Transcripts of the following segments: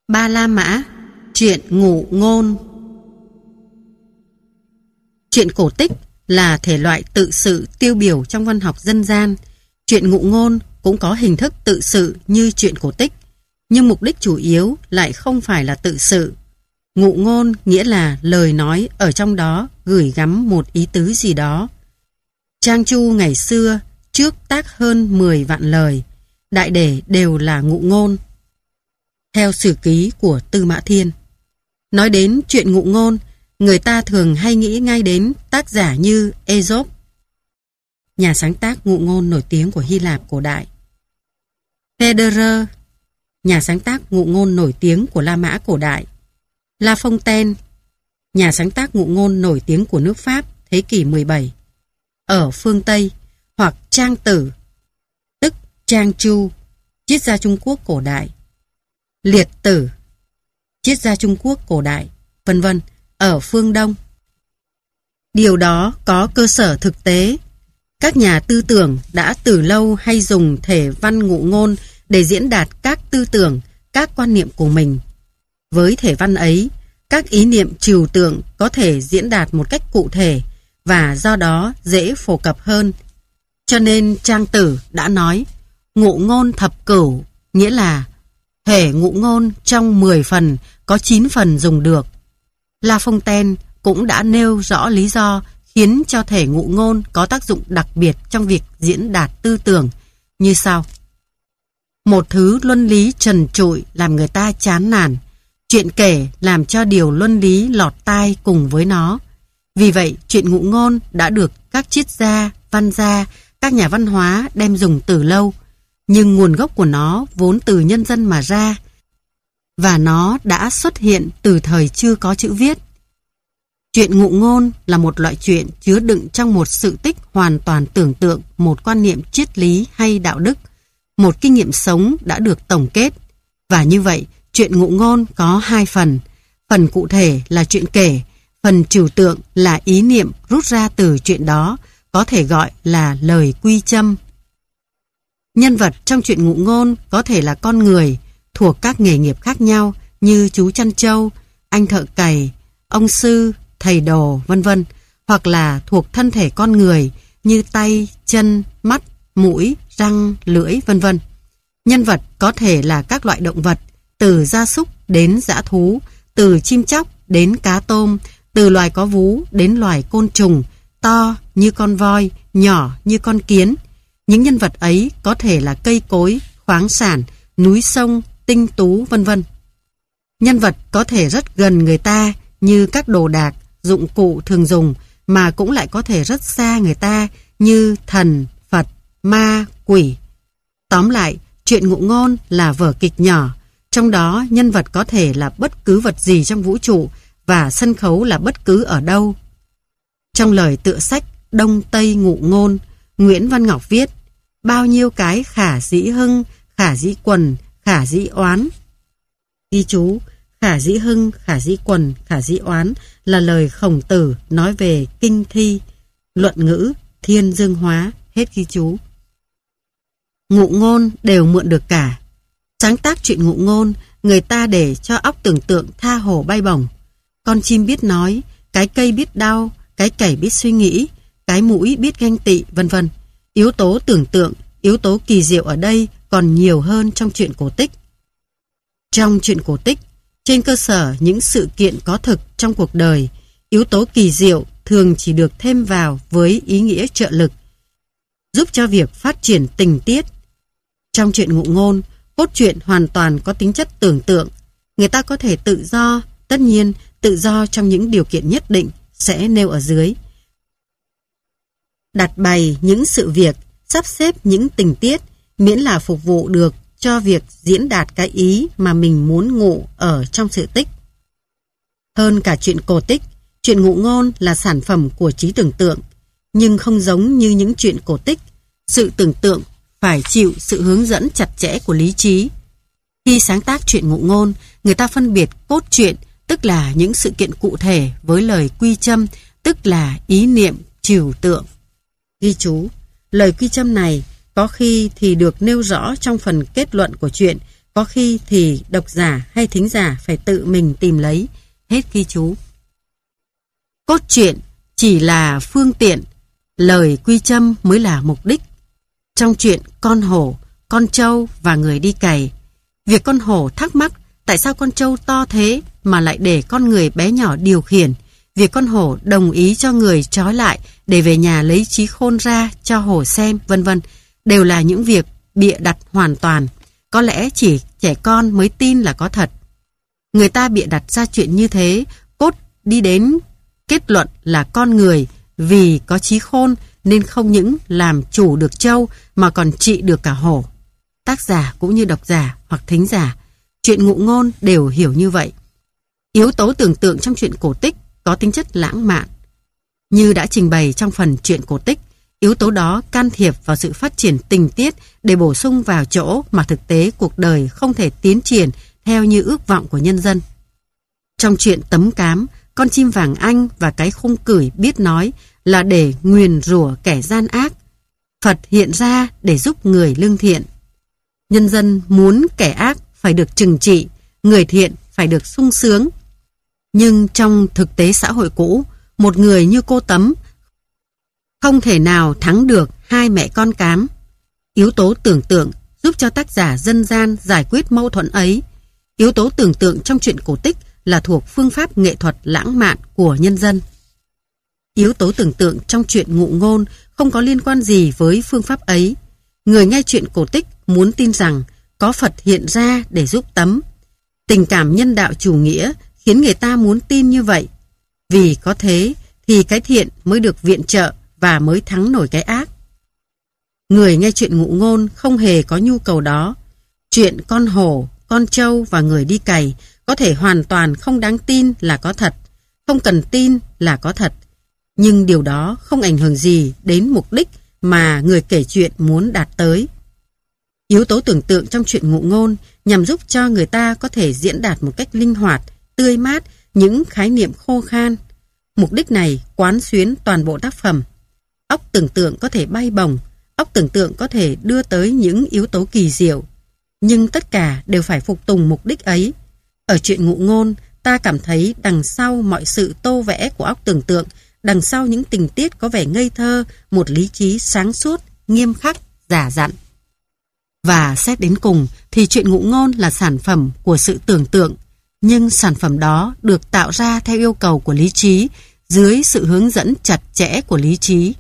Ba La Mã, truyện ngụ ngôn. Truyện cổ tích là thể loại tự sự tiêu biểu trong văn học dân gian. Truyện ngụ ngôn cũng có hình thức tự sự như truyện cổ tích, nhưng mục đích chủ yếu lại không phải là tự sự. Ngụ ngôn nghĩa là lời nói ở trong đó gửi gắm một ý tứ gì đó. Trang Chu ngày xưa trước tác hơn 10 vạn lời, đại để đều là ngụ ngôn. Theo sử ký của Tư Mã Thiên, nói đến chuyện ngụ ngôn, người ta thường hay nghĩ ngay đến tác giả như Aesop, nhà sáng tác ngụ ngôn nổi tiếng của Hy Lạp cổ đại, Phaedrus, nhà sáng tác ngụ ngôn nổi tiếng của La Mã cổ đại, La Fontaine, nhà sáng tác ngụ ngôn nổi tiếng của nước Pháp thế kỷ 17 ở phương Tây, hoặc Trang Tử, tức Trang Chu, triết gia Trung Quốc cổ đại, Liệt Tử, triết gia Trung Quốc cổ đại, vân vân, ở phương Đông. Điều đó có cơ sở thực tế. Các nhà tư tưởng đã từ lâu hay dùng thể văn ngụ ngôn để diễn đạt các tư tưởng, các quan niệm của mình. Với thể văn ấy, các ý niệm trừu tượng có thể diễn đạt một cách cụ thể và do đó dễ phổ cập hơn. Cho nên Trang Tử đã nói ngụ ngôn thập cửu, nghĩa là thể ngụ ngôn trong 10 phần có 9 phần dùng được. La Fontaine cũng đã nêu rõ lý do khiến cho thể ngụ ngôn có tác dụng đặc biệt trong việc diễn đạt tư tưởng như sau. Một thứ luân lý trần trụi làm người ta chán nản, chuyện kể làm cho điều luân lý lọt tai cùng với nó. Vì vậy, chuyện ngụ ngôn đã được các triết gia, văn gia, các nhà văn hóa đem dùng từ lâu, nhưng nguồn gốc của nó vốn từ nhân dân mà ra, và nó đã xuất hiện từ thời chưa có chữ viết. Chuyện ngụ ngôn là một loại chuyện chứa đựng trong một sự tích hoàn toàn tưởng tượng một quan niệm triết lý hay đạo đức, một kinh nghiệm sống đã được tổng kết. Và như vậy, chuyện ngụ ngôn có 2 phần. Phần cụ thể là chuyện kể, phần trừu tượng là ý niệm rút ra từ chuyện đó, có thể gọi là lời quy châm. Nhân vật trong chuyện ngụ ngôn có thể là con người thuộc các nghề nghiệp khác nhau như chú chăn trâu, anh thợ cày, ông sư, thầy đồ, vân vân, hoặc là thuộc thân thể con người như tay, chân, mắt, mũi, răng, lưỡi, vân vân. Nhân vật có thể là các loại động vật, từ gia súc đến dã thú, từ chim chóc đến cá tôm, từ loài có vú đến loài côn trùng, to như con voi, nhỏ như con kiến. Những nhân vật ấy có thể là cây cối, khoáng sản, núi sông, tinh tú, vân vân. Nhân vật có thể rất gần người ta như các đồ đạc, dụng cụ thường dùng, mà cũng lại có thể rất xa người ta như thần, Phật, ma, quỷ. Tóm lại, chuyện ngụ ngôn là vở kịch nhỏ, trong đó nhân vật có thể là bất cứ vật gì trong vũ trụ và sân khấu là bất cứ ở đâu. Trong lời tựa sách Đông Tây Ngụ Ngôn, Nguyễn Văn Ngọc viết: bao nhiêu cái khả dĩ hưng, khả dĩ quần, khả dĩ oán. Ghi chú: khả dĩ hưng, khả dĩ quần, khả dĩ oán là lời Khổng Tử nói về kinh thi, luận ngữ, thiên dương hóa. Hết ghi chú. Ngụ ngôn đều mượn được cả. Sáng tác chuyện ngụ ngôn, người ta để cho óc tưởng tượng tha hồ bay bổng. Con chim biết nói, cái cây biết đau, cái cày biết suy nghĩ, cái mũi biết ganh tị, vân vân. Yếu tố tưởng tượng, yếu tố kỳ diệu ở đây còn nhiều hơn trong chuyện cổ tích. Trong chuyện cổ tích, trên cơ sở những sự kiện có thực trong cuộc đời, yếu tố kỳ diệu thường chỉ được thêm vào với ý nghĩa trợ lực, giúp cho việc phát triển tình tiết. Trong chuyện ngụ ngôn, cốt truyện hoàn toàn có tính chất tưởng tượng. Người ta có thể tự do, tất nhiên tự do trong những điều kiện nhất định sẽ nêu ở dưới. Đặt bày những sự việc, sắp xếp những tình tiết, miễn là phục vụ được cho việc diễn đạt cái ý mà mình muốn ngụ ở trong sự tích. Hơn cả chuyện cổ tích, chuyện ngụ ngôn là sản phẩm của trí tưởng tượng, nhưng không giống như những chuyện cổ tích, sự tưởng tượng phải chịu sự hướng dẫn chặt chẽ của lý trí. Khi sáng tác chuyện ngụ ngôn, người ta phân biệt cốt truyện, tức là những sự kiện cụ thể, với lời quy châm, tức là ý niệm trừu tượng. Ghi chú: lời quy châm này có khi thì được nêu rõ trong phần kết luận của chuyện, Có khi thì độc giả hay thính giả phải tự mình tìm lấy. Hết ghi chú. Cốt truyện chỉ là phương tiện, lời quy châm mới là mục đích. Trong chuyện con hổ, con trâu và người đi cày, việc con hổ thắc mắc tại sao con trâu to thế mà lại để con người bé nhỏ điều khiển, việc con hổ đồng ý cho người trói lại để về nhà lấy trí khôn ra cho hổ xem, vân vân, đều là những việc bịa đặt hoàn toàn. Có lẽ chỉ trẻ con mới tin là có thật. Người ta bịa đặt ra chuyện như thế, cốt đi đến kết luận là con người vì có trí khôn nên không những làm chủ được trâu mà còn trị được cả hổ. Tác giả cũng như độc giả hoặc thính giả, chuyện ngụ ngôn đều hiểu như vậy. Yếu tố tưởng tượng trong chuyện cổ tích có tính chất lãng mạn. Như đã trình bày trong phần chuyện cổ tích, yếu tố đó can thiệp vào sự phát triển tình tiết để bổ sung vào chỗ mà thực tế cuộc đời không thể tiến triển theo như ước vọng của nhân dân. Trong chuyện Tấm Cám, con chim vàng anh và cái khung cửi biết nói là để nguyền rủa kẻ gian ác. Phật hiện ra để giúp người lương thiện. Nhân dân muốn kẻ ác phải được trừng trị, người thiện phải được sung sướng. Nhưng trong thực tế xã hội cũ, một người như cô Tấm không thể nào thắng được hai mẹ con cám. Yếu tố tưởng tượng giúp cho tác giả dân gian giải quyết mâu thuẫn ấy. Yếu tố tưởng tượng trong chuyện cổ tích là thuộc phương pháp nghệ thuật lãng mạn của nhân dân. Yếu tố tưởng tượng trong chuyện ngụ ngôn không có liên quan gì với phương pháp ấy. Người nghe chuyện cổ tích muốn tin rằng có Phật hiện ra để giúp Tấm. Tình cảm nhân đạo chủ nghĩa khiến người ta muốn tin như vậy. Vì có thế thì cái thiện mới được viện trợ và mới thắng nổi cái ác. Người nghe chuyện ngụ ngôn không hề có nhu cầu đó. Chuyện con hổ, con trâu và người đi cày có thể hoàn toàn không đáng tin là có thật, không cần tin là có thật. Nhưng điều đó không ảnh hưởng gì đến mục đích mà người kể chuyện muốn đạt tới. Yếu tố tưởng tượng trong chuyện ngụ ngôn nhằm giúp cho người ta có thể diễn đạt một cách linh hoạt, tươi mát những khái niệm khô khan. Mục đích này quán xuyến toàn bộ tác phẩm. Óc tưởng tượng có thể bay bổng, óc tưởng tượng có thể đưa tới những yếu tố kỳ diệu. Nhưng tất cả đều phải phục tùng mục đích ấy. Ở chuyện ngụ ngôn, ta cảm thấy đằng sau mọi sự tô vẽ của óc tưởng tượng, đằng sau những tình tiết có vẻ ngây thơ, một lý trí sáng suốt, nghiêm khắc, giả dặn. Và xét đến cùng thì chuyện ngụ ngôn là sản phẩm của sự tưởng tượng, nhưng sản phẩm đó được tạo ra theo yêu cầu của lý trí, dưới sự hướng dẫn chặt chẽ của lý trí.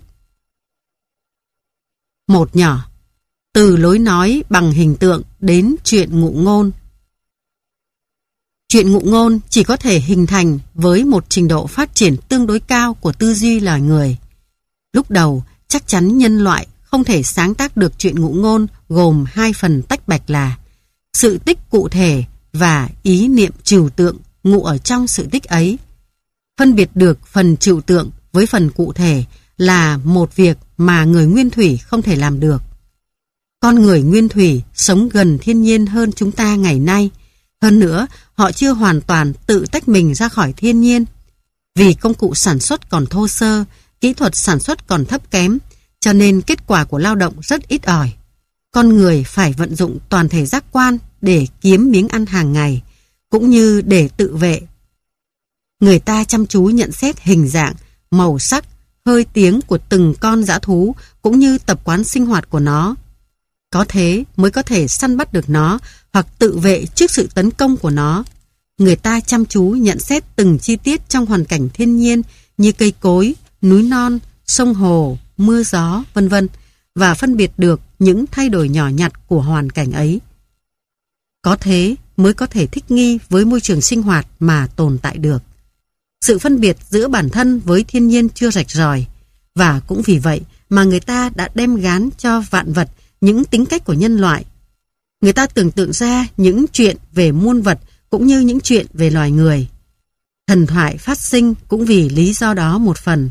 Một nhỏ, từ lối nói bằng hình tượng đến chuyện ngụ ngôn. Chuyện ngụ ngôn chỉ có thể hình thành với một trình độ phát triển tương đối cao của tư duy loài người. Lúc đầu, chắc chắn nhân loại không thể sáng tác được chuyện ngụ ngôn gồm hai phần tách bạch là sự tích cụ thể và ý niệm trừu tượng ngụ ở trong sự tích ấy. Phân biệt được phần trừu tượng với phần cụ thể là một việc mà người nguyên thủy không thể làm được. Con người nguyên thủy sống gần thiên nhiên hơn chúng ta ngày nay. Hơn nữa, họ chưa hoàn toàn tự tách mình ra khỏi thiên nhiên. Vì công cụ sản xuất còn thô sơ, kỹ thuật sản xuất còn thấp kém, cho nên kết quả của lao động rất ít ỏi. Con người phải vận dụng toàn thể giác quan để kiếm miếng ăn hàng ngày, cũng như để tự vệ. Người ta chăm chú nhận xét hình dạng, màu sắc, hơi tiếng của từng con dã thú, cũng như tập quán sinh hoạt của nó. Có thế mới có thể săn bắt được nó hoặc tự vệ trước sự tấn công của nó. Người ta chăm chú nhận xét từng chi tiết trong hoàn cảnh thiên nhiên như cây cối, núi non, sông hồ, mưa gió, vân vân, và phân biệt được những thay đổi nhỏ nhặt của hoàn cảnh ấy. Có thế mới có thể thích nghi với môi trường sinh hoạt mà tồn tại được. Sự phân biệt giữa bản thân với thiên nhiên chưa rạch ròi, và cũng vì vậy mà người ta đã đem gán cho vạn vật những tính cách của nhân loại. Người ta tưởng tượng ra những chuyện về muôn vật cũng như những chuyện về loài người. Thần thoại phát sinh cũng vì lý do đó một phần.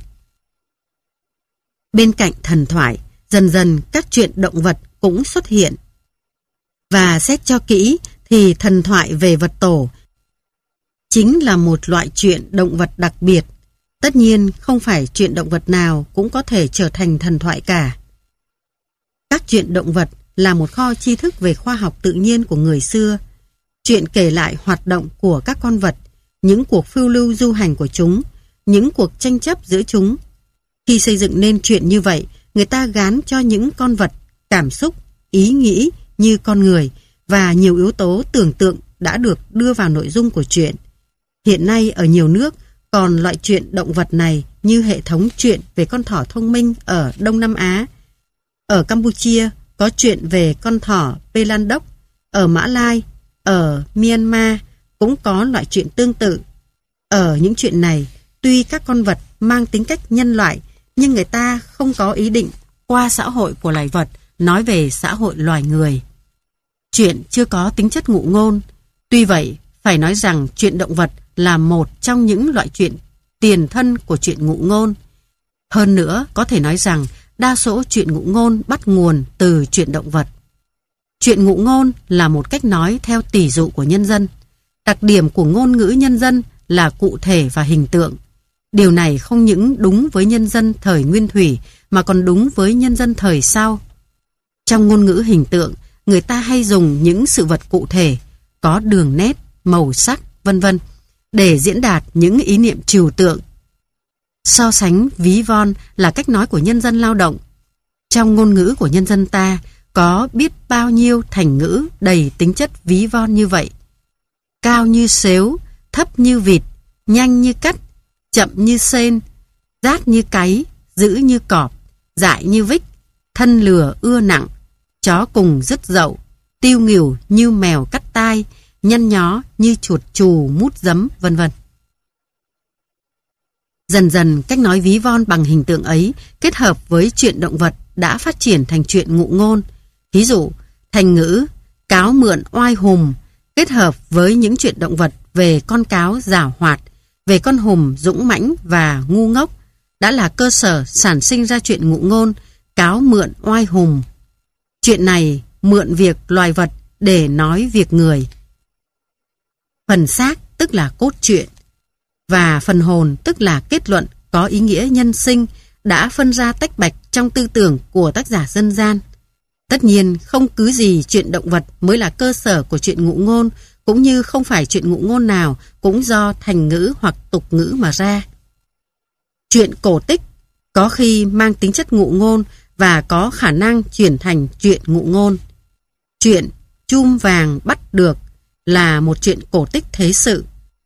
Bên cạnh thần thoại, dần dần các chuyện động vật cũng xuất hiện. Và xét cho kỹ thì thần thoại về vật tổ chính là một loại chuyện động vật đặc biệt. Tất nhiên không phải chuyện động vật nào cũng có thể trở thành thần thoại cả. Các chuyện động vật là một kho tri thức về khoa học tự nhiên của người xưa. Truyện kể lại hoạt động của các con vật, những cuộc phiêu lưu du hành của chúng, những cuộc tranh chấp giữa chúng. Khi xây dựng nên truyện như vậy, người ta gán cho những con vật cảm xúc, ý nghĩ như con người và nhiều yếu tố tưởng tượng đã được đưa vào nội dung của truyện. Hiện nay ở nhiều nước còn loại truyện động vật này như hệ thống truyện về con thỏ thông minh ở Đông Nam Á. Ở Campuchia có truyện về con thỏ Pelandok, ở Mã Lai, ở Myanmar cũng có loại truyện tương tự. Ở những truyện này, tuy các con vật mang tính cách nhân loại, nhưng người ta không có ý định qua xã hội của loài vật nói về xã hội loài người. Truyện chưa có tính chất ngụ ngôn. Tuy vậy, phải nói rằng truyện động vật là một trong những loại truyện tiền thân của truyện ngụ ngôn. Hơn nữa, có thể nói rằng đa số truyện ngụ ngôn bắt nguồn từ truyện động vật. Truyện ngụ ngôn là một cách nói theo tỷ dụ của nhân dân. Đặc điểm của ngôn ngữ nhân dân là cụ thể và hình tượng. Điều này không những đúng với nhân dân thời Nguyên Thủy mà còn đúng với nhân dân thời sau. Trong ngôn ngữ hình tượng, người ta hay dùng những sự vật cụ thể, có đường nét, màu sắc, vân vân, để diễn đạt những ý niệm trừu tượng. So sánh ví von là cách nói của nhân dân lao động. Trong ngôn ngữ của nhân dân ta có biết bao nhiêu thành ngữ đầy tính chất ví von như vậy. Cao như sếu, thấp như vịt, nhanh như cắt, chậm như sên, rát như cáy, dữ như cọp, dại như vích, thân lừa ưa nặng, chó cùng dứt dậu, tiêu nghỉu như mèo cắt tai, nhăn nhó như chuột chù mút giấm, vân vân. Dần dần cách nói ví von bằng hình tượng ấy kết hợp với truyện động vật đã phát triển thành truyện ngụ ngôn. Ví dụ, thành ngữ cáo mượn oai hùng kết hợp với những truyện động vật về con cáo giảo hoạt, về con hùng dũng mãnh và ngu ngốc đã là cơ sở sản sinh ra truyện ngụ ngôn cáo mượn oai hùng. Chuyện này mượn việc loài vật để nói việc người. Phần xác tức là cốt truyện và phần hồn tức là kết luận có ý nghĩa nhân sinh đã phân ra tách bạch trong tư tưởng của tác giả dân gian. Tất nhiên không cứ gì truyện động vật mới là cơ sở của truyện ngụ ngôn, cũng như không phải truyện ngụ ngôn nào cũng do thành ngữ hoặc tục ngữ mà ra. Truyện cổ tích có khi mang tính chất ngụ ngôn và có khả năng chuyển thành truyện ngụ ngôn. Truyện Chum Vàng Bắt Được là một truyện cổ tích thế sự.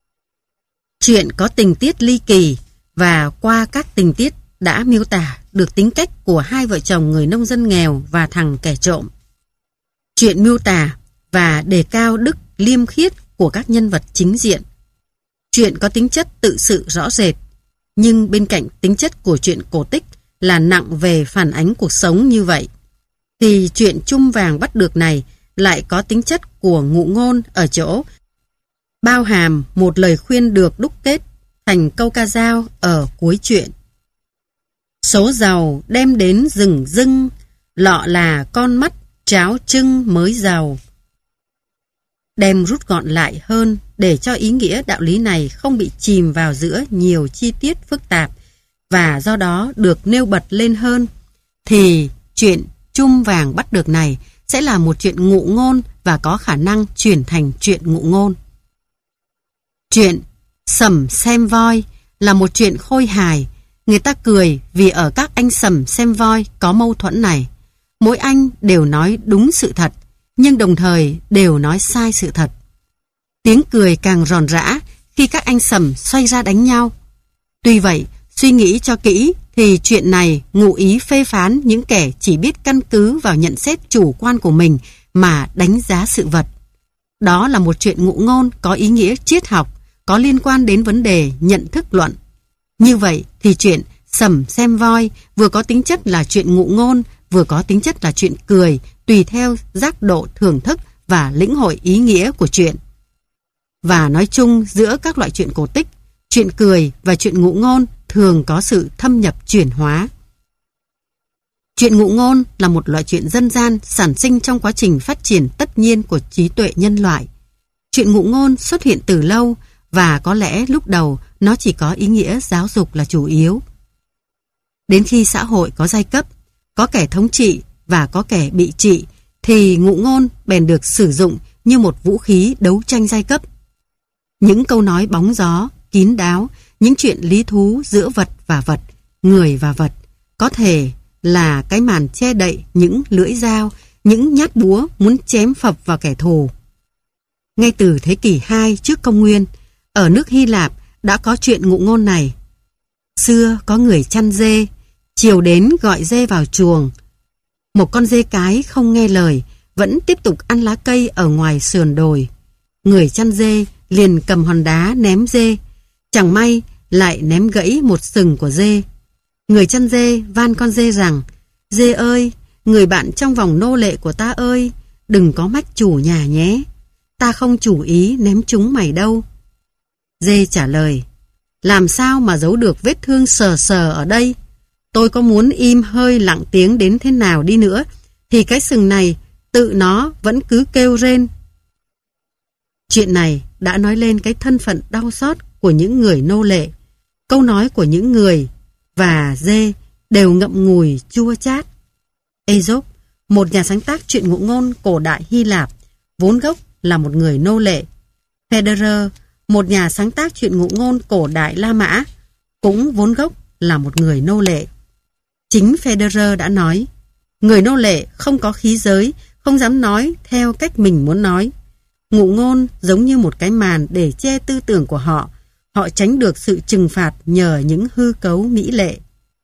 Truyện có tình tiết ly kỳ và qua các tình tiết đã miêu tả được tính cách của hai vợ chồng người nông dân nghèo và thằng kẻ trộm. Truyện miêu tả và đề cao đức liêm khiết của các nhân vật chính diện. Truyện có tính chất tự sự rõ rệt, nhưng bên cạnh tính chất của truyện cổ tích là nặng về phản ánh cuộc sống như vậy, thì truyện Chum Vàng Bắt Được này lại có tính chất của ngụ ngôn ở chỗ bao hàm một lời khuyên được đúc kết thành câu ca dao ở cuối truyện. Số giàu đem đến rừng rưng, lọ là con mắt cháo trưng mới giàu. Đem rút gọn lại hơn để cho ý nghĩa đạo lý này không bị chìm vào giữa nhiều chi tiết phức tạp và do đó được nêu bật lên hơn, thì chuyện Chum Vàng Bắt Được này sẽ là một chuyện ngụ ngôn và có khả năng chuyển thành chuyện ngụ ngôn. Chuyện Sầm Xem Voi là một chuyện khôi hài. Người ta cười vì ở các anh sầm xem voi có mâu thuẫn này. Mỗi anh đều nói đúng sự thật, nhưng đồng thời đều nói sai sự thật. Tiếng cười càng ròn rã khi các anh sầm xoay ra đánh nhau. Tuy vậy, suy nghĩ cho kỹ thì chuyện này ngụ ý phê phán những kẻ chỉ biết căn cứ vào nhận xét chủ quan của mình mà đánh giá sự vật. Đó là một chuyện ngụ ngôn có ý nghĩa triết học, có liên quan đến vấn đề nhận thức luận. Như vậy thì chuyện Sầm Xem Voi vừa có tính chất là chuyện ngụ ngôn, vừa có tính chất là chuyện cười, tùy theo giác độ thưởng thức và lĩnh hội ý nghĩa của chuyện. Và nói chung giữa các loại chuyện cổ tích, chuyện cười và chuyện ngụ ngôn thường có sự thâm nhập chuyển hóa. Chuyện ngụ ngôn là một loại chuyện dân gian sản sinh trong quá trình phát triển tất nhiên của trí tuệ nhân loại. Chuyện ngụ ngôn xuất hiện từ lâu và có lẽ lúc đầu nó chỉ có ý nghĩa giáo dục là chủ yếu. Đến khi xã hội có giai cấp, có kẻ thống trị và có kẻ bị trị, thì ngụ ngôn bèn được sử dụng như một vũ khí đấu tranh giai cấp. Những câu nói bóng gió, kín đáo, những chuyện lý thú giữa vật và vật, người và vật, có thể là cái màn che đậy những lưỡi dao, những nhát búa muốn chém phập vào kẻ thù. Ngay từ thế kỷ 2 trước công nguyên, ở nước Hy Lạp đã có chuyện ngụ ngôn này. Xưa có người chăn dê, chiều đến gọi dê vào chuồng. Một con dê cái không nghe lời, vẫn tiếp tục ăn lá cây ở ngoài sườn đồi. Người chăn dê liền cầm hòn đá ném dê. Chẳng may lại ném gãy một sừng của dê. Người chăn dê van con dê rằng: "Dê ơi, người bạn trong vòng nô lệ của ta ơi, đừng có mách chủ nhà nhé. Ta không chủ ý ném chúng mày đâu." Dê trả lời: "Làm sao mà giấu được vết thương sờ sờ ở đây? Tôi có muốn im hơi lặng tiếng đến thế nào đi nữa, thì cái sừng này tự nó vẫn cứ kêu rên." Chuyện này đã nói lên cái thân phận đau xót của những người nô lệ. Câu nói của những người và dê đều ngậm ngùi chua chát. Aesop, một nhà sáng tác truyện ngụ ngôn cổ đại Hy Lạp, vốn gốc là một người nô lệ. Phaedrus, một nhà sáng tác truyện ngụ ngôn cổ đại La Mã, cũng vốn gốc là một người nô lệ. Chính Phaedrus đã nói: người nô lệ không có khí giới, không dám nói theo cách mình muốn nói. Ngụ ngôn giống như một cái màn để che tư tưởng của họ. Họ tránh được sự trừng phạt nhờ những hư cấu mỹ lệ.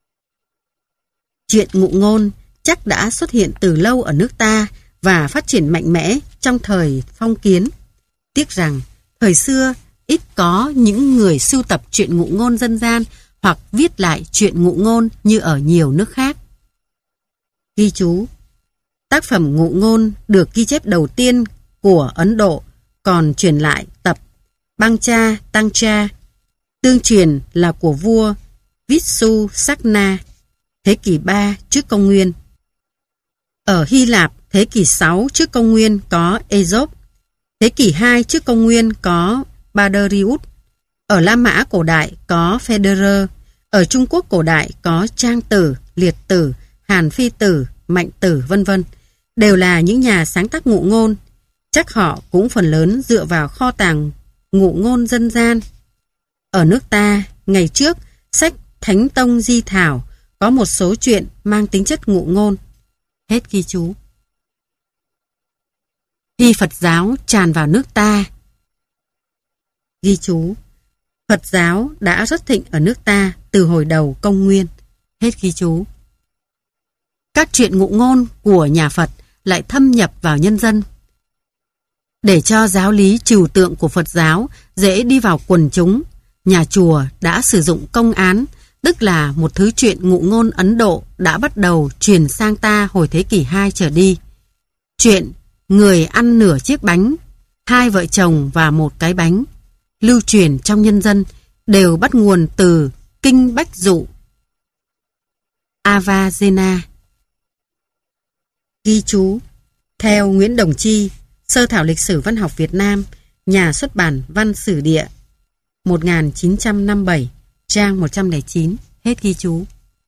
Chuyện ngụ ngôn chắc đã xuất hiện từ lâu ở nước ta và phát triển mạnh mẽ trong thời phong kiến. Tiếc rằng thời xưa ít có những người sưu tập truyện ngụ ngôn dân gian hoặc viết lại truyện ngụ ngôn như ở nhiều nước khác. Ghi chú: tác phẩm ngụ ngôn được ghi chép đầu tiên của Ấn Độ, còn truyền lại tập Bangcha Tantra, tương truyền là của vua Vishnu Sakna, thế kỷ 3 trước công nguyên. Ở Hy Lạp, thế kỷ 6 trước công nguyên có Aesop, thế kỷ 2 trước công nguyên có Badarius, ở La Mã cổ đại có Phaedrus, ở Trung Quốc cổ đại có Trang Tử, Liệt Tử, Hàn Phi Tử, Mạnh Tử, vân vân, đều là những nhà sáng tác ngụ ngôn. Chắc họ cũng phần lớn dựa vào kho tàng ngụ ngôn dân gian. Ở nước ta, ngày trước, sách Thánh Tông Di Thảo có một số chuyện mang tính chất ngụ ngôn. Hết ghi chú. Khi Phật giáo tràn vào nước ta. Ghi chú: Phật giáo đã rất thịnh ở nước ta từ hồi đầu công nguyên. Hết ghi chú. Các truyện ngụ ngôn của nhà Phật lại thâm nhập vào nhân dân. Để cho giáo lý trừu tượng của Phật giáo dễ đi vào quần chúng, nhà chùa đã sử dụng công án, tức là một thứ truyện ngụ ngôn Ấn Độ đã bắt đầu truyền sang ta hồi thế kỷ 2 trở đi. Chuyện người ăn nửa chiếc bánh, hai vợ chồng và một cái bánh, lưu truyền trong nhân dân đều bắt nguồn từ Kinh Bách Dụ Avajena. Ghi chú: theo Nguyễn Đồng Chi, Sơ thảo lịch sử văn học Việt Nam, nhà xuất bản Văn Sử Địa, 1957, trang 109. Hết ghi chú.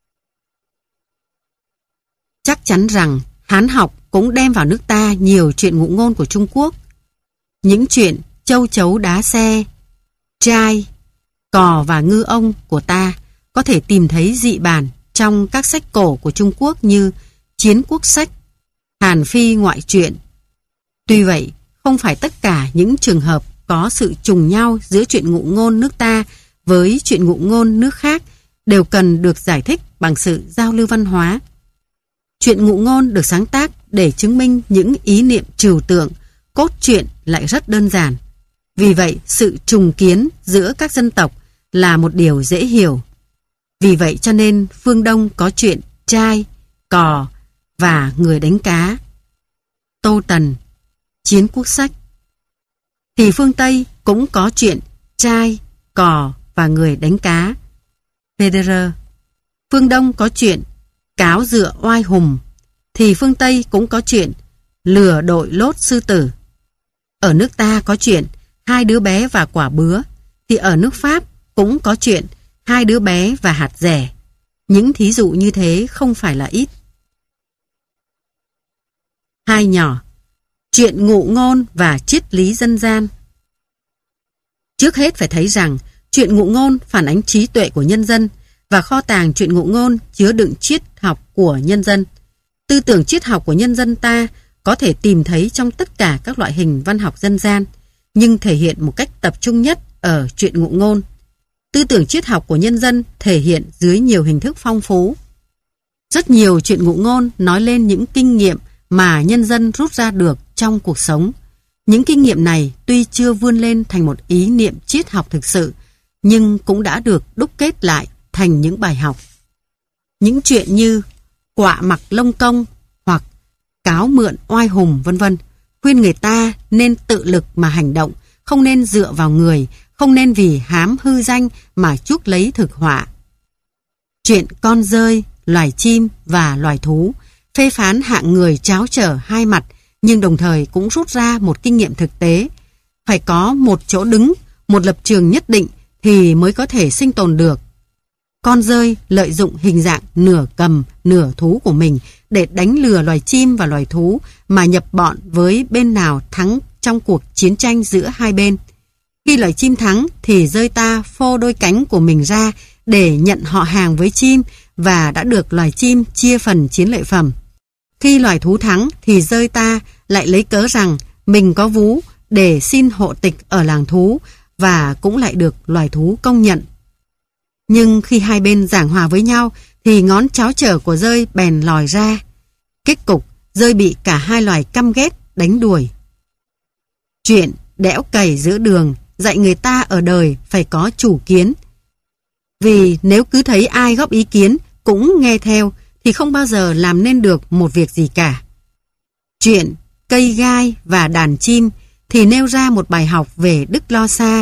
Chắc chắn rằng Hán học cũng đem vào nước ta nhiều chuyện ngụ ngôn của Trung Quốc. Những chuyện châu chấu đá xe, trai, cò và ngư ông của ta có thể tìm thấy dị bản trong các sách cổ của Trung Quốc như Chiến Quốc Sách, Hàn Phi Ngoại Truyện. Tuy vậy, không phải tất cả những trường hợp có sự trùng nhau giữa chuyện ngụ ngôn nước ta với chuyện ngụ ngôn nước khác đều cần được giải thích bằng sự giao lưu văn hóa. Chuyện ngụ ngôn được sáng tác để chứng minh những ý niệm trừu tượng, cốt truyện lại rất đơn giản. Vì vậy, sự trùng kiến giữa các dân tộc là một điều dễ hiểu. Vì vậy cho nên phương Đông có chuyện trai, cò và người đánh cá. Tô Tần, Chiến Quốc Sách. Thì phương Tây cũng có chuyện trai, cò và người đánh cá. Phaedrus. Phương Đông có chuyện cáo dựa oai hùng, thì phương Tây cũng có chuyện lừa đội lốt sư tử. Ở nước ta có chuyện hai đứa bé và quả bứa, thì ở nước Pháp cũng có chuyện hai đứa bé và hạt dẻ. Những thí dụ như thế không phải là ít. hai nhỏ. Chuyện ngụ ngôn và triết lý dân gian. Trước hết phải thấy rằng chuyện ngụ ngôn phản ánh trí tuệ của nhân dân và kho tàng chuyện ngụ ngôn chứa đựng triết học của nhân dân. Tư tưởng triết học của nhân dân ta có thể tìm thấy trong tất cả các loại hình văn học dân gian, nhưng thể hiện một cách tập trung nhất ở chuyện ngụ ngôn. Tư tưởng triết học của nhân dân thể hiện dưới nhiều hình thức phong phú. Rất nhiều chuyện ngụ ngôn nói lên những kinh nghiệm mà nhân dân rút ra được trong cuộc sống. Những kinh nghiệm này tuy chưa vươn lên thành một ý niệm triết học thực sự, nhưng cũng đã được đúc kết lại thành những bài học. Những chuyện như quạ mặc lông công hoặc cáo mượn oai hùng vân vân khuyên người ta nên tự lực mà hành động, không nên dựa vào người, không nên vì hám hư danh mà chuốc lấy thực họa. Chuyện con dơi, loài chim và loài thú phê phán hạng người tráo trở hai mặt, nhưng đồng thời cũng rút ra một kinh nghiệm thực tế. Phải có một chỗ đứng, một lập trường nhất định thì mới có thể sinh tồn được. Con dơi lợi dụng hình dạng nửa cầm, nửa thú của mình để đánh lừa loài chim và loài thú mà nhập bọn với bên nào thắng trong cuộc chiến tranh giữa hai bên. Khi loài chim thắng thì dơi ta phô đôi cánh của mình ra để nhận họ hàng với chim và đã được loài chim chia phần chiến lợi phẩm. Khi loài thú thắng thì dơi ta lại lấy cớ rằng mình có vú để xin hộ tịch ở làng thú và cũng lại được loài thú công nhận. Nhưng khi hai bên giảng hòa với nhau thì ngón tráo trở của dơi bèn lòi ra. Kết cục, dơi bị cả hai loài căm ghét đánh đuổi. Chuyện đẽo cày giữa đường dạy người ta ở đời phải có chủ kiến. Vì nếu cứ thấy ai góp ý kiến cũng nghe theo thì không bao giờ làm nên được một việc gì cả. Chuyện cây gai và đàn chim thì nêu ra một bài học về đức lo xa.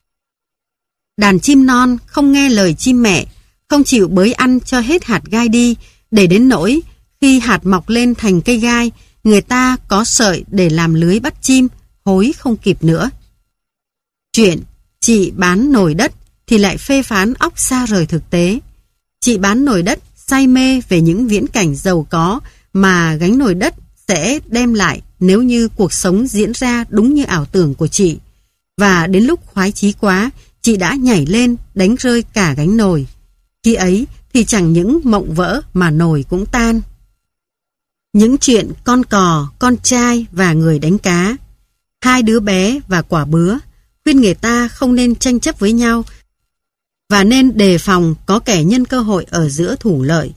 Đàn chim non không nghe lời chim mẹ, không chịu bới ăn cho hết hạt gai đi, để đến nỗi khi hạt mọc lên thành cây gai, người ta có sợi để làm lưới bắt chim, hối không kịp nữa. Chuyện chị bán nồi đất thì lại phê phán óc xa rời thực tế. Chị bán nồi đất say mê về những viễn cảnh giàu có mà gánh nồi đất sẽ đem lại nếu như cuộc sống diễn ra đúng như ảo tưởng của chị. Và đến lúc khoái chí quá, chị đã nhảy lên đánh rơi cả gánh nồi. Khi ấy thì chẳng những mộng vỡ mà nồi cũng tan. Những chuyện con cò, con trai và người đánh cá, hai đứa bé và quả bứa, khuyên người ta không nên tranh chấp với nhau và nên đề phòng có kẻ nhân cơ hội ở giữa thủ lợi.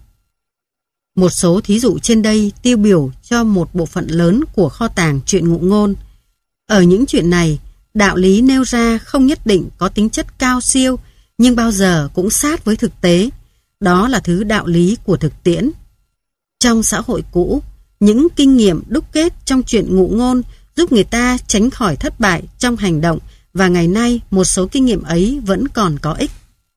Một số thí dụ trên đây tiêu biểu cho một bộ phận lớn của kho tàng chuyện ngụ ngôn. Ở những chuyện này, đạo lý nêu ra không nhất định có tính chất cao siêu, nhưng bao giờ cũng sát với thực tế. Đó là thứ đạo lý của thực tiễn. Trong xã hội cũ, những kinh nghiệm đúc kết trong chuyện ngụ ngôn giúp người ta tránh khỏi thất bại trong hành động, và ngày nay một số kinh nghiệm ấy vẫn còn có ích.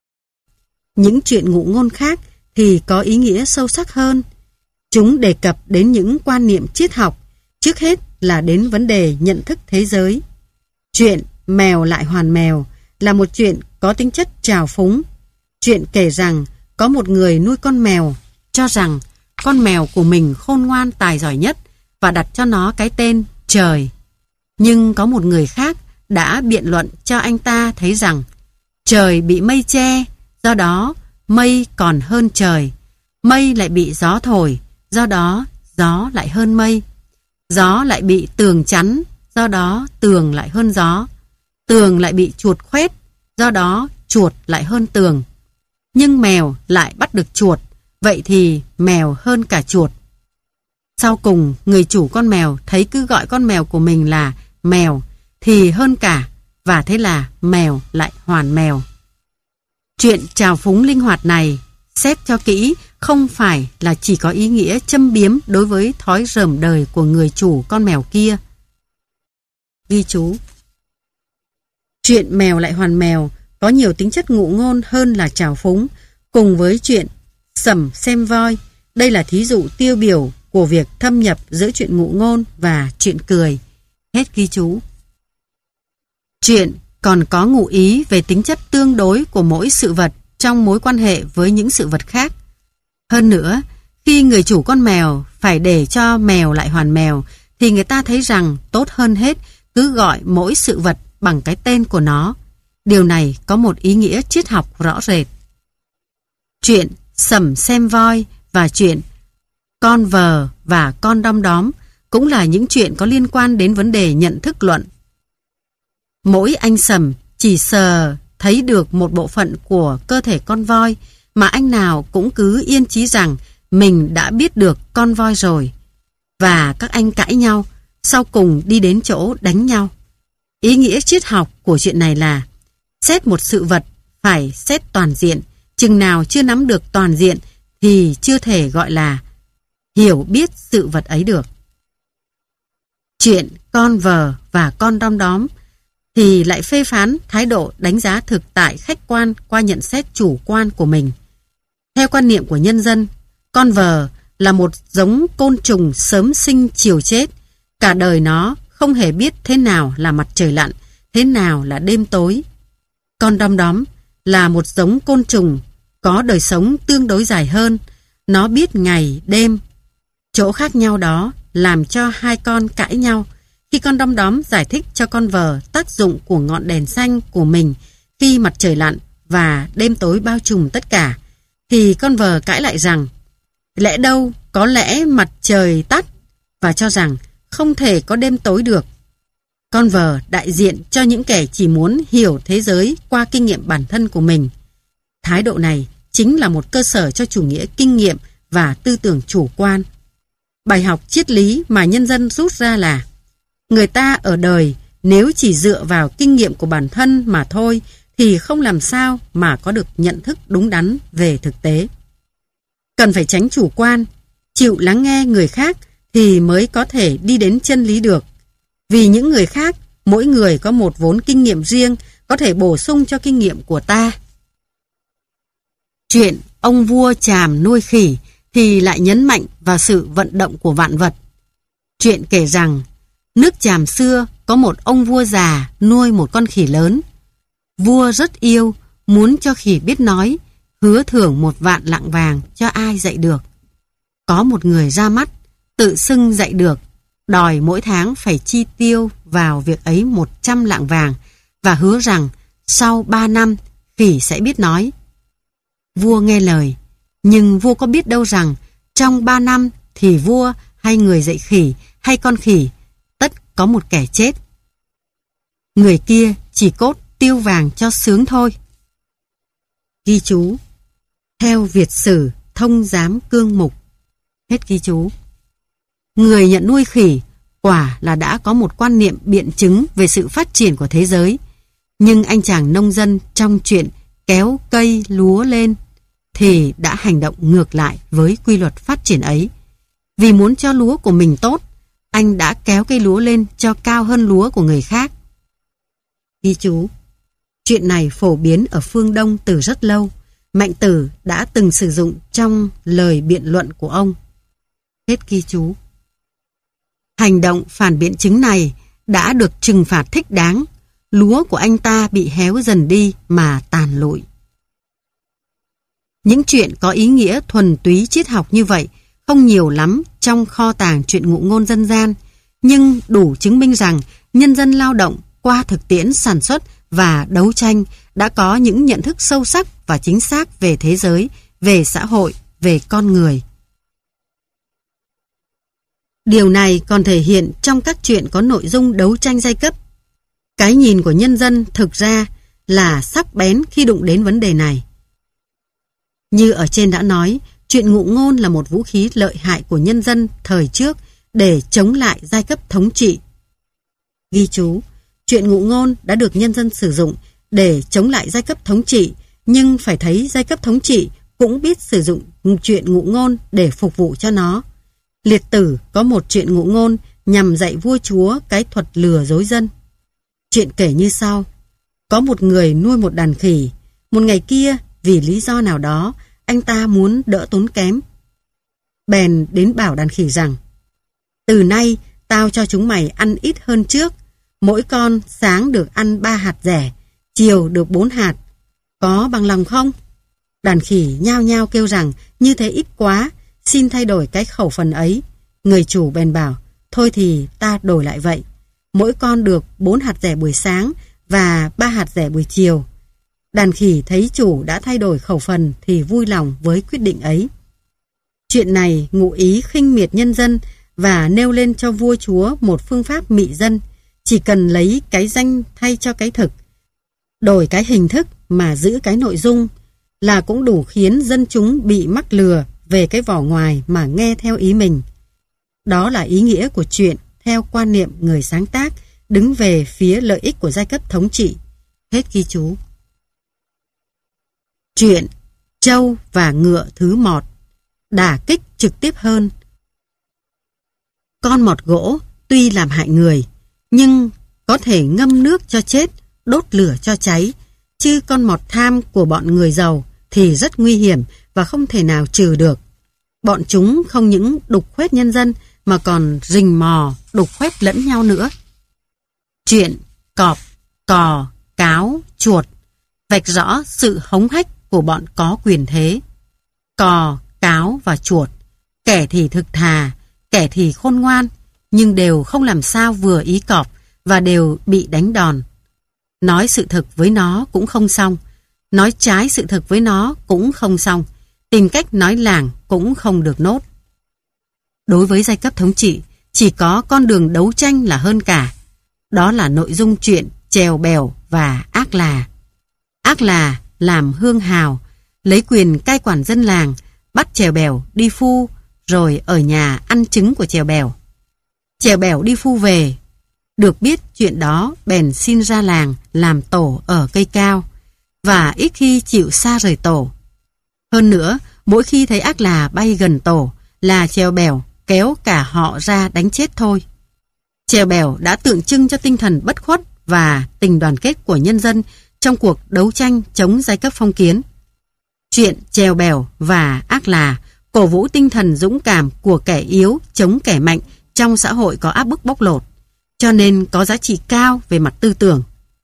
Những chuyện ngụ ngôn khác thì có ý nghĩa sâu sắc hơn. Chúng đề cập đến những quan niệm triết học, trước hết là đến vấn đề nhận thức thế giới. Chuyện Mèo lại hoàn mèo là một chuyện có tính chất trào phúng. Chuyện kể rằng có một người nuôi con mèo, cho rằng con mèo của mình khôn ngoan tài giỏi nhất và đặt cho nó cái tên Trời. Nhưng có một người khác đã biện luận cho anh ta thấy rằng trời bị mây che, do đó mây còn hơn trời. Mây lại bị gió thổi, do đó gió lại hơn mây. Gió lại bị tường chắn, do đó tường lại hơn gió. Tường lại bị chuột khoét, do đó chuột lại hơn tường. Nhưng mèo lại bắt được chuột, vậy thì mèo hơn cả chuột. Sau cùng, người chủ con mèo thấy cứ gọi con mèo của mình là mèo thì hơn cả, và thế là mèo lại hoàn mèo. Chuyện trào phúng linh hoạt này, xét cho kỹ, không phải là chỉ có ý nghĩa châm biếm đối với thói rởm đời của người chủ con mèo kia. Ghi chú: chuyện Mèo lại hoàn mèo có nhiều tính chất ngụ ngôn hơn là trào phúng, cùng với chuyện Sẩm xem voi. Đây là thí dụ tiêu biểu của việc thâm nhập giữa chuyện ngụ ngôn và chuyện cười. Hết ghi chú. Chuyện còn có ngụ ý về tính chất tương đối của mỗi sự vật trong mối quan hệ với những sự vật khác. Hơn nữa, khi người chủ con mèo phải để cho mèo lại hoàn mèo, thì người ta thấy rằng tốt hơn hết cứ gọi mỗi sự vật bằng cái tên của nó. Điều này có một ý nghĩa triết học rõ rệt. Chuyện Sầm xem voi và chuyện Con vờ và con đom đóm cũng là những chuyện có liên quan đến vấn đề nhận thức luận. Mỗi anh Sầm chỉ sờ thấy được một bộ phận của cơ thể con voi, mà anh nào cũng cứ yên chí rằng mình đã biết được con voi rồi. Và các anh cãi nhau, sau cùng đi đến chỗ đánh nhau. Ý nghĩa triết học của chuyện này là xét một sự vật phải xét toàn diện, chừng nào chưa nắm được toàn diện thì chưa thể gọi là hiểu biết sự vật ấy được. Chuyện Con vờ và con đom đóm thì lại phê phán thái độ đánh giá thực tại khách quan qua nhận xét chủ quan của mình. Theo quan niệm của nhân dân, con vờ là một giống côn trùng sớm sinh chiều chết. Cả đời nó không hề biết thế nào là mặt trời lặn, thế nào là đêm tối. Con đom đóm là một giống côn trùng có đời sống tương đối dài hơn. Nó biết ngày, đêm. Chỗ khác nhau đó làm cho hai con cãi nhau. Khi con đom đóm giải thích cho con vờ tác dụng của ngọn đèn xanh của mình khi mặt trời lặn và đêm tối bao trùm tất cả, thì con vờ cãi lại rằng lẽ đâu có lẽ mặt trời tắt, và cho rằng không thể có đêm tối được. Con vờ đại diện cho những kẻ chỉ muốn hiểu thế giới qua kinh nghiệm bản thân của mình. Thái độ này chính là một cơ sở cho chủ nghĩa kinh nghiệm và tư tưởng chủ quan. Bài học triết lý mà nhân dân rút ra là người ta ở đời nếu chỉ dựa vào kinh nghiệm của bản thân mà thôi thì không làm sao mà có được nhận thức đúng đắn về thực tế. Cần phải tránh chủ quan, chịu lắng nghe người khác thì mới có thể đi đến chân lý được. Vì những người khác, mỗi người có một vốn kinh nghiệm riêng có thể bổ sung cho kinh nghiệm của ta. Chuyện ông vua Tràm nuôi khỉ thì lại nhấn mạnh vào sự vận động của vạn vật. Chuyện kể rằng nước Tràm xưa có một ông vua già nuôi một con khỉ lớn. Vua rất yêu, muốn cho khỉ biết nói, hứa thưởng 1.000.000 lạng vàng cho ai dạy được. Có một người ra mắt, tự xưng dạy được, đòi mỗi tháng phải chi tiêu vào việc ấy 100 lạng vàng và hứa rằng sau 3 năm khỉ sẽ biết nói. Vua nghe lời, nhưng vua có biết đâu rằng trong 3 năm thì vua hay người dạy khỉ hay con khỉ tất có một kẻ chết. Người kia chỉ cốt tiêu vàng cho sướng thôi. Ghi chú theo Việt sử Thông Giám Cương Mục. Hết ghi chú. Người nhận nuôi khỉ quả là đã có một quan niệm biện chứng về sự phát triển của thế giới. Nhưng anh chàng nông dân trong chuyện kéo cây lúa lên thì đã hành động ngược lại với quy luật phát triển ấy. Vì muốn cho lúa của mình tốt, anh đã kéo cây lúa lên cho cao hơn lúa của người khác. Ghi chú. Chuyện này phổ biến ở phương Đông từ rất lâu. Mạnh Tử đã từng sử dụng trong lời biện luận của ông. Hết ghi chú. Hành động phản biện chứng này đã được trừng phạt thích đáng. Lúa của anh ta bị héo dần đi mà tàn lụi. Những chuyện có ý nghĩa thuần túy triết học như vậy không nhiều lắm trong kho tàng truyện ngụ ngôn dân gian, nhưng đủ chứng minh rằng nhân dân lao động qua thực tiễn sản xuất và đấu tranh đã có những nhận thức sâu sắc và chính xác về thế giới, về xã hội, về con người. Điều này còn thể hiện trong các chuyện có nội dung đấu tranh giai cấp. Cái nhìn của nhân dân thực ra là sắc bén khi đụng đến vấn đề này. Như ở trên đã nói, chuyện ngụ ngôn là một vũ khí lợi hại của nhân dân thời trước để chống lại giai cấp thống trị. Ghi chú, chuyện ngụ ngôn đã được nhân dân sử dụng để chống lại giai cấp thống trị, nhưng phải thấy giai cấp thống trị cũng biết sử dụng chuyện ngụ ngôn để phục vụ cho nó. Liệt Tử có một chuyện ngụ ngôn nhằm dạy vua chúa cái thuật lừa dối dân. Chuyện kể như sau. Có một người nuôi một đàn khỉ. Một ngày kia, vì lý do nào đó, anh ta muốn đỡ tốn kém. Bèn đến bảo đàn khỉ rằng, từ nay tao cho chúng mày ăn ít hơn trước. Mỗi con sáng được ăn 3 hạt rẻ, chiều được 4 hạt. Có bằng lòng không? Đàn khỉ nhao nhao kêu rằng như thế ít quá, xin thay đổi cái khẩu phần ấy. Người chủ bèn bảo, thôi thì ta đổi lại vậy. Mỗi con được 4 hạt rẻ buổi sáng và 3 hạt rẻ buổi chiều. Đàn khỉ thấy chủ đã thay đổi khẩu phần thì vui lòng với quyết định ấy. Chuyện này ngụ ý khinh miệt nhân dân và nêu lên cho vua chúa một phương pháp mị dân, chỉ cần lấy cái danh thay cho cái thực, đổi cái hình thức mà giữ cái nội dung là cũng đủ khiến dân chúng bị mắc lừa về cái vỏ ngoài mà nghe theo ý mình. Đó là ý nghĩa của chuyện theo quan niệm người sáng tác đứng về phía lợi ích của giai cấp thống trị. Hết ghi chú. Chuyện trâu và ngựa thứ mọt đả kích trực tiếp hơn. Con mọt gỗ tuy làm hại người, nhưng có thể ngâm nước cho chết, đốt lửa cho cháy, chứ con mọt tham của bọn người giàu thì rất nguy hiểm và không thể nào trừ được. Bọn chúng không những đục khoét nhân dân mà còn rình mò, đục khoét lẫn nhau nữa. Chuyện cọp, cò, cáo, chuột vạch rõ sự hống hách của bọn có quyền thế. Cò, cáo và chuột, kẻ thì thực thà, kẻ thì khôn ngoan, nhưng đều không làm sao vừa ý cọp và đều bị đánh đòn. Nói sự thực với nó cũng không xong, nói trái sự thực với nó cũng không xong, tìm cách nói làng cũng không được nốt. Đối với giai cấp thống trị, chỉ có con đường đấu tranh là hơn cả. Đó là nội dung chuyện chèo bèo và ác là. Ác là làm hương hào, lấy quyền cai quản dân làng, bắt chèo bèo đi phu, rồi ở nhà ăn trứng của chèo bèo. Chèo bèo đi phu về, được biết chuyện đó bèn xin ra làng làm tổ ở cây cao, và ít khi chịu xa rời tổ. Hơn nữa, mỗi khi thấy ác là bay gần tổ là chèo bèo kéo cả họ ra đánh chết thôi. Chèo bèo đã tượng trưng cho tinh thần bất khuất và tình đoàn kết của nhân dân trong cuộc đấu tranh chống giai cấp phong kiến. Chuyện chèo bèo và ác là cổ vũ tinh thần dũng cảm của kẻ yếu chống kẻ mạnh trong xã hội có áp bức bóc lột, cho nên có giá trị cao về mặt tư tưởng.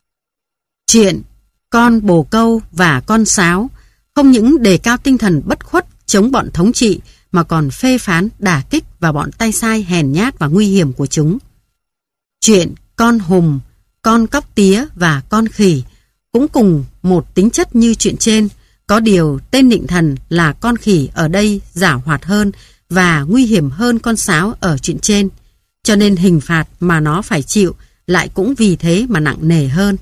Chuyện con bồ câu và con sáo không những đề cao tinh thần bất khuất chống bọn thống trị mà còn phê phán đả kích vào bọn tay sai hèn nhát và nguy hiểm của chúng. Chuyện con hùng, con cóc tía và con khỉ cũng cùng một tính chất như chuyện trên, có điều tên nịnh thần là con khỉ ở đây giảo hoạt hơn và nguy hiểm hơn con sáo ở chuyện trên, cho nên hình phạt mà nó phải chịu lại cũng vì thế mà nặng nề hơn.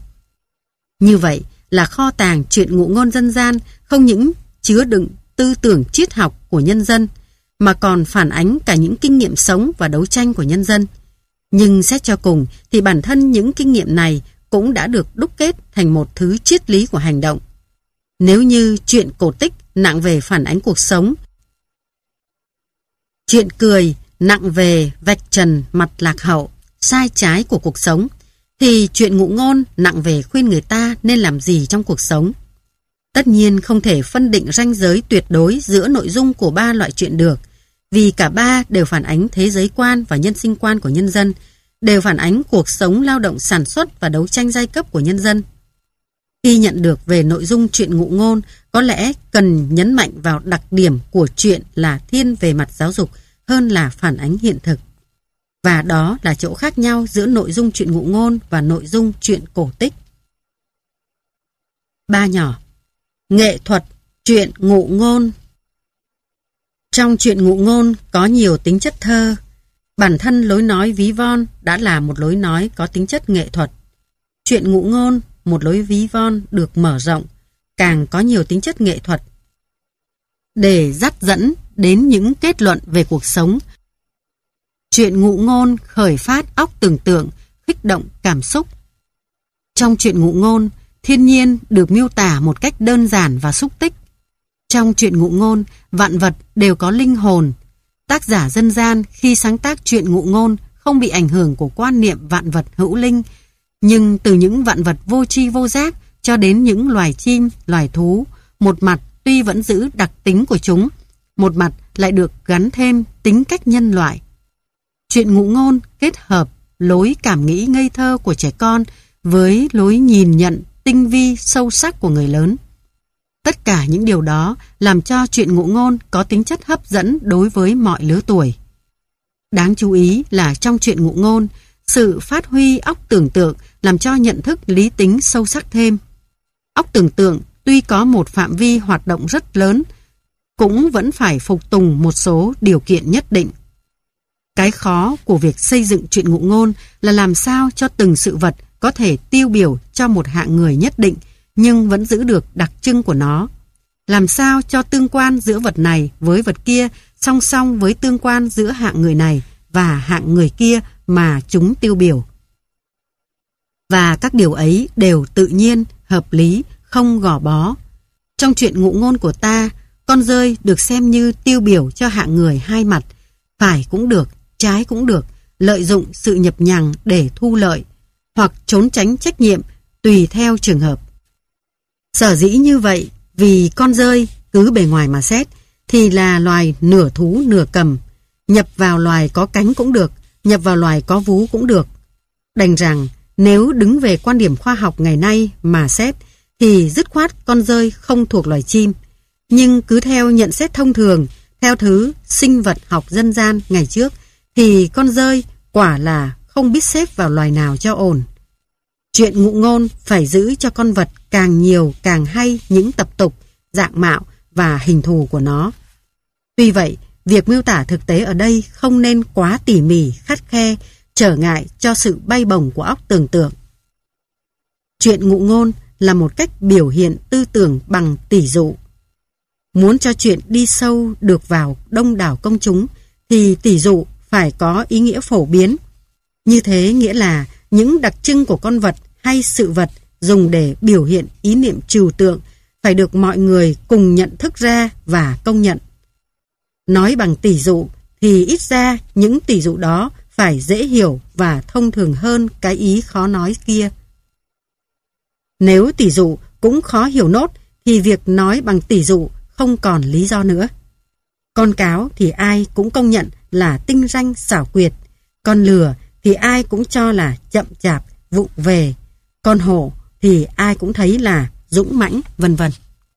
Như vậy là kho tàng chuyện ngụ ngôn dân gian không những chứa đựng tư tưởng triết học của nhân dân, mà còn phản ánh cả những kinh nghiệm sống và đấu tranh của nhân dân. Nhưng xét cho cùng thì bản thân những kinh nghiệm này cũng đã được đúc kết thành một thứ triết lý của hành động. Nếu như chuyện cổ tích nặng về phản ánh cuộc sống, chuyện cười nặng về vạch trần mặt lạc hậu, sai trái của cuộc sống, thì chuyện ngụ ngôn nặng về khuyên người ta nên làm gì trong cuộc sống. Tất nhiên không thể phân định ranh giới tuyệt đối giữa nội dung của ba loại chuyện được, vì cả ba đều phản ánh thế giới quan và nhân sinh quan của nhân dân, đều phản ánh cuộc sống lao động sản xuất và đấu tranh giai cấp của nhân dân. Khi nhận được về nội dung chuyện ngụ ngôn, có lẽ cần nhấn mạnh vào đặc điểm của chuyện là thiên về mặt giáo dục hơn là phản ánh hiện thực. Và đó là chỗ khác nhau giữa nội dung chuyện ngụ ngôn và nội dung chuyện cổ tích. Ba nhỏ. Nghệ thuật chuyện ngụ ngôn. Trong chuyện ngụ ngôn có nhiều tính chất thơ. Bản thân lối nói ví von đã là một lối nói có tính chất nghệ thuật. Chuyện ngụ ngôn, một lối ví von được mở rộng, càng có nhiều tính chất nghệ thuật, để dắt dẫn đến những kết luận về cuộc sống. Chuyện ngụ ngôn khởi phát óc tưởng tượng, kích động cảm xúc. Trong chuyện ngụ ngôn, thiên nhiên được miêu tả một cách đơn giản và xúc tích. Trong chuyện ngụ ngôn, vạn vật đều có linh hồn. Tác giả dân gian khi sáng tác chuyện ngụ ngôn không bị ảnh hưởng của quan niệm vạn vật hữu linh, nhưng từ những vạn vật vô tri vô giác cho đến những loài chim, loài thú, một mặt tuy vẫn giữ đặc tính của chúng, một mặt lại được gắn thêm tính cách nhân loại. Chuyện ngụ ngôn kết hợp lối cảm nghĩ ngây thơ của trẻ con với lối nhìn nhận tinh vi sâu sắc của người lớn. Tất cả những điều đó làm cho chuyện ngụ ngôn có tính chất hấp dẫn đối với mọi lứa tuổi. Đáng chú ý là trong truyện Ngụ Ngôn, sự phát huy óc tưởng tượng làm cho nhận thức lý tính sâu sắc thêm. Óc tưởng tượng tuy có một phạm vi hoạt động rất lớn, cũng vẫn phải phục tùng một số điều kiện nhất định. Cái khó của việc xây dựng truyện Ngụ Ngôn là làm sao cho từng sự vật có thể tiêu biểu cho một hạng người nhất định nhưng vẫn giữ được đặc trưng của nó. Làm sao cho tương quan giữa vật này với vật kia song song với tương quan giữa hạng người này và hạng người kia mà chúng tiêu biểu. Và các điều ấy đều tự nhiên, hợp lý, không gò bó. Trong truyện Ngụ Ngôn của ta, con dơi được xem như tiêu biểu cho hạng người hai mặt, phải cũng được, trái cũng được, lợi dụng sự nhập nhằng để thu lợi, hoặc trốn tránh trách nhiệm tùy theo trường hợp. Sở dĩ như vậy, vì con dơi cứ bề ngoài mà xét thì là loài nửa thú nửa cầm, nhập vào loài có cánh cũng được, nhập vào loài có vú cũng được. Đành rằng nếu đứng về quan điểm khoa học ngày nay mà xét thì dứt khoát con dơi không thuộc loài chim. Nhưng cứ theo nhận xét thông thường, theo thứ sinh vật học dân gian ngày trước, thì con dơi quả là không biết xếp vào loài nào cho ổn. Truyện Ngụ Ngôn phải giữ cho con vật càng nhiều càng hay những tập tục, dạng mạo và hình thù của nó. Tuy vậy, việc miêu tả thực tế ở đây không nên quá tỉ mỉ, khắt khe, trở ngại cho sự bay bổng của óc tưởng tượng. Truyện Ngụ Ngôn là một cách biểu hiện tư tưởng bằng tỉ dụ. Muốn cho chuyện đi sâu được vào đông đảo công chúng thì tỉ dụ phải có ý nghĩa phổ biến. Như thế nghĩa là những đặc trưng của con vật hay sự vật dùng để biểu hiện ý niệm trừu tượng phải được mọi người cùng nhận thức ra và công nhận. Nói bằng tỉ dụ thì ít ra những tỉ dụ đó phải dễ hiểu và thông thường hơn cái ý khó nói kia. Nếu tỉ dụ cũng khó hiểu nốt thì việc nói bằng tỉ dụ không còn lý do nữa. Con cáo thì ai cũng công nhận là tinh ranh xảo quyệt, con lừa thì ai cũng cho là chậm chạp, vụng về, con hổ thì ai cũng thấy là dũng mãnh, vân vân.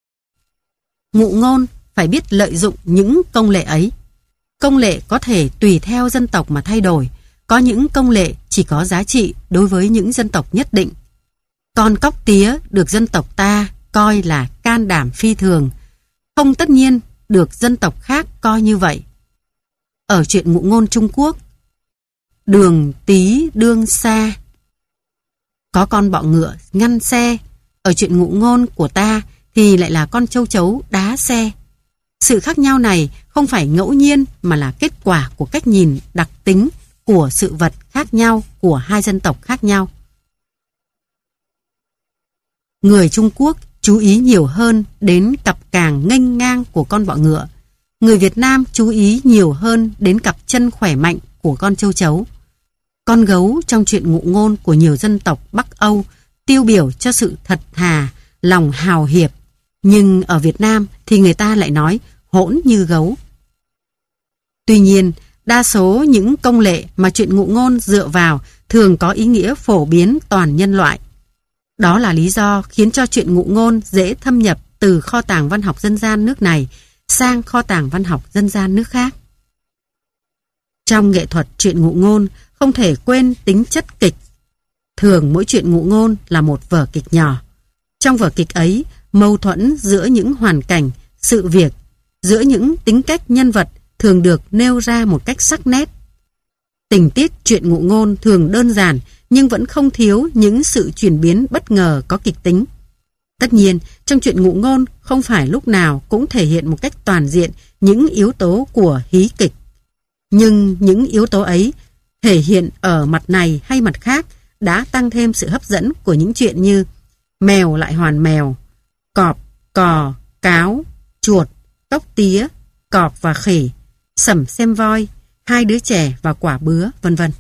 Ngụ Ngôn phải biết lợi dụng những công lệ ấy. Công lệ có thể tùy theo dân tộc mà thay đổi, có những công lệ chỉ có giá trị đối với những dân tộc nhất định. Con cóc tía được dân tộc ta coi là can đảm phi thường, không tất nhiên được dân tộc khác coi như vậy. Ở truyện Ngụ Ngôn Trung Quốc, đường tí đương xa, có con bọ ngựa ngăn xe. Ở truyện Ngụ Ngôn của ta thì lại là con châu chấu đá xe. Sự khác nhau này không phải ngẫu nhiên mà là kết quả của cách nhìn đặc tính của sự vật khác nhau của hai dân tộc khác nhau. Người Trung Quốc chú ý nhiều hơn đến cặp càng nghênh ngang của con bọ ngựa. Người Việt Nam chú ý nhiều hơn đến cặp chân khỏe mạnh của con châu chấu. Con gấu trong truyện Ngụ Ngôn của nhiều dân tộc Bắc Âu tiêu biểu cho sự thật thà, lòng hào hiệp. Nhưng ở Việt Nam thì người ta lại nói hỗn như gấu. Tuy nhiên, đa số những công lệ mà truyện Ngụ Ngôn dựa vào thường có ý nghĩa phổ biến toàn nhân loại. Đó là lý do khiến cho truyện Ngụ Ngôn dễ thâm nhập từ kho tàng văn học dân gian nước này sang kho tàng văn học dân gian nước khác. Trong nghệ thuật truyện Ngụ Ngôn không thể quên tính chất kịch. Thường mỗi truyện Ngụ Ngôn là một vở kịch nhỏ. Trong vở kịch ấy, mâu thuẫn giữa những hoàn cảnh, sự việc, giữa những tính cách nhân vật thường được nêu ra một cách sắc nét. Tình tiết truyện Ngụ Ngôn thường đơn giản nhưng vẫn không thiếu những sự chuyển biến bất ngờ có kịch tính. Tất nhiên, trong truyện Ngụ Ngôn không phải lúc nào cũng thể hiện một cách toàn diện những yếu tố của hí kịch. Nhưng những yếu tố ấy thể hiện ở mặt này hay mặt khác đã tăng thêm sự hấp dẫn của những chuyện như mèo lại hoàn mèo, cọp, cò, cáo, chuột, cóc tía, cọp và khỉ, sẩm xem voi, hai đứa trẻ và quả bứa, vân vân.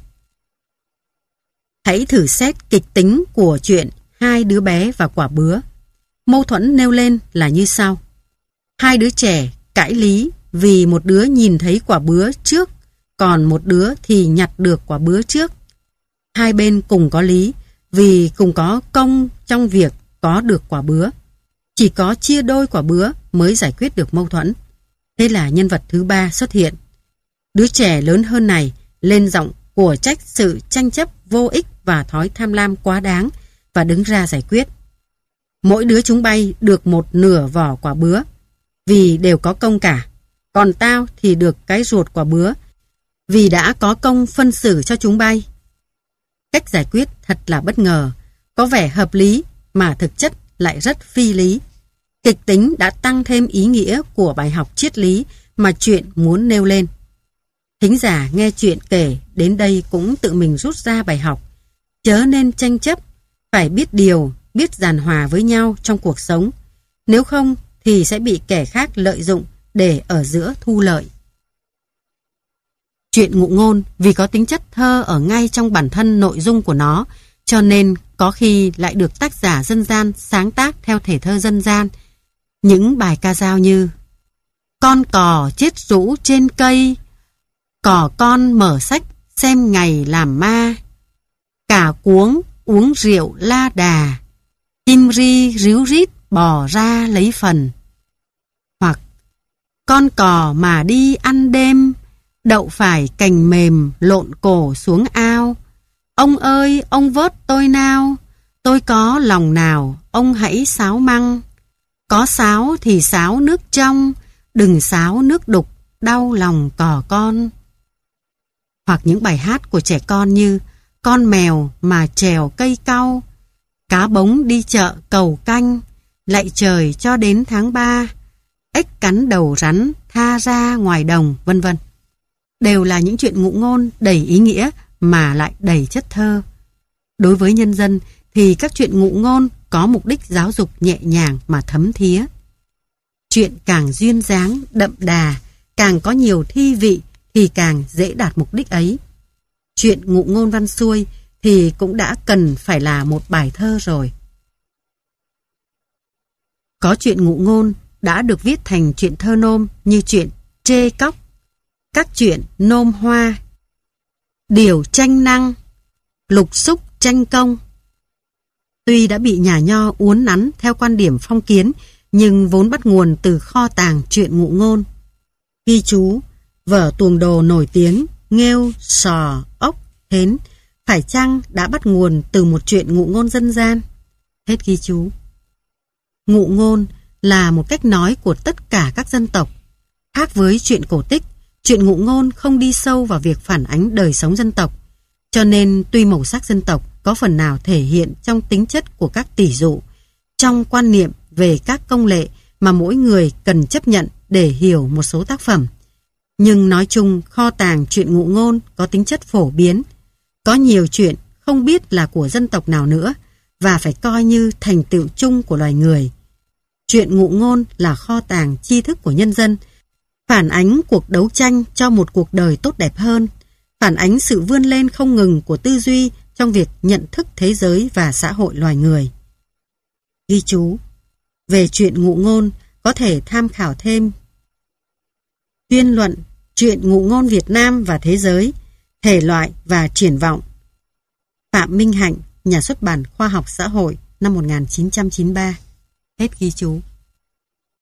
Hãy thử xét kịch tính của chuyện hai đứa bé và quả bứa. Mâu thuẫn nêu lên là như sau. Hai đứa trẻ cãi lý vì một đứa nhìn thấy quả bứa trước, còn một đứa thì nhặt được quả bứa trước. Hai bên cùng có lý vì cùng có công trong việc có được quả bứa. Chỉ có chia đôi quả bứa mới giải quyết được mâu thuẫn. Thế là nhân vật thứ ba xuất hiện. Đứa trẻ lớn hơn này lên giọng của trách sự tranh chấp vô ích và thói tham lam quá đáng và đứng ra giải quyết. Mỗi đứa chúng bay được một nửa vỏ quả bứa, vì đều có công cả. Còn tao thì được cái ruột quả bứa, vì đã có công phân xử cho chúng bay. Cách giải quyết thật là bất ngờ, có vẻ hợp lý mà thực chất lại rất phi lý. Kịch tính đã tăng thêm ý nghĩa của bài học triết lý mà chuyện muốn nêu lên. Thính giả nghe chuyện kể đến đây cũng tự mình rút ra bài học. Chớ nên tranh chấp, phải biết điều, biết giàn hòa với nhau trong cuộc sống. Nếu không thì sẽ bị kẻ khác lợi dụng để ở giữa thu lợi. Chuyện ngụ ngôn vì có tính chất thơ ở ngay trong bản thân nội dung của nó, cho nên có khi lại được tác giả dân gian sáng tác theo thể thơ dân gian. Những bài ca dao như: con cò chết rũ trên cây, cò con mở sách xem ngày làm ma, cả cuống uống rượu la đà, chim ri ríu rít bò ra lấy phần. Hoặc con cò mà đi ăn đêm, đậu phải cành mềm lộn cổ xuống ao, ông ơi ông vớt tôi nào, tôi có lòng nào ông hãy sáo măng, có sáo thì sáo nước trong, đừng sáo nước đục đau lòng cò con. Hoặc những bài hát của trẻ con như con mèo mà trèo cây cau, cá bống đi chợ cầu canh, lạy trời cho đến tháng 3, ếch cắn đầu rắn tha ra ngoài đồng, vân vân. Đều là những chuyện ngụ ngôn đầy ý nghĩa mà lại đầy chất thơ. Đối với nhân dân thì các chuyện ngụ ngôn có mục đích giáo dục nhẹ nhàng mà thấm thía. Chuyện càng duyên dáng, đậm đà, càng có nhiều thi vị thì càng dễ đạt mục đích ấy. Chuyện ngụ ngôn văn xuôi thì cũng đã cần phải là một bài thơ rồi. Có chuyện ngụ ngôn đã được viết thành chuyện thơ nôm như chuyện Trê Cóc, các chuyện nôm hoa, Điều tranh năng, Lục xúc tranh công. Tuy đã bị nhà nho uốn nắn theo quan điểm phong kiến, nhưng vốn bắt nguồn từ kho tàng chuyện ngụ ngôn. Ghi chú, vở tuồng đồ nổi tiếng Nghêu, Sò, Ốc, Hến phải chăng đã bắt nguồn từ một chuyện ngụ ngôn dân gian? Hết ghi chú. Ngụ ngôn là một cách nói của tất cả các dân tộc. Khác với chuyện cổ tích, chuyện ngụ ngôn không đi sâu vào việc phản ánh đời sống dân tộc. Cho nên tuy màu sắc dân tộc có phần nào thể hiện trong tính chất của các tỷ dụ, trong quan niệm về các công lệ mà mỗi người cần chấp nhận để hiểu một số tác phẩm, nhưng nói chung kho tàng chuyện ngụ ngôn có tính chất phổ biến. Có nhiều chuyện không biết là của dân tộc nào nữa và phải coi như thành tựu chung của loài người. Chuyện ngụ ngôn là kho tàng tri thức của nhân dân, phản ánh cuộc đấu tranh cho một cuộc đời tốt đẹp hơn, phản ánh sự vươn lên không ngừng của tư duy trong việc nhận thức thế giới và xã hội loài người. Ghi chú, về chuyện ngụ ngôn có thể tham khảo thêm Tuyên luận Chuyện ngụ ngôn Việt Nam và thế giới, thể loại và triển vọng, Phạm Minh Hạnh, Nhà xuất bản Khoa học Xã hội, năm 1993. Hết ghi chú.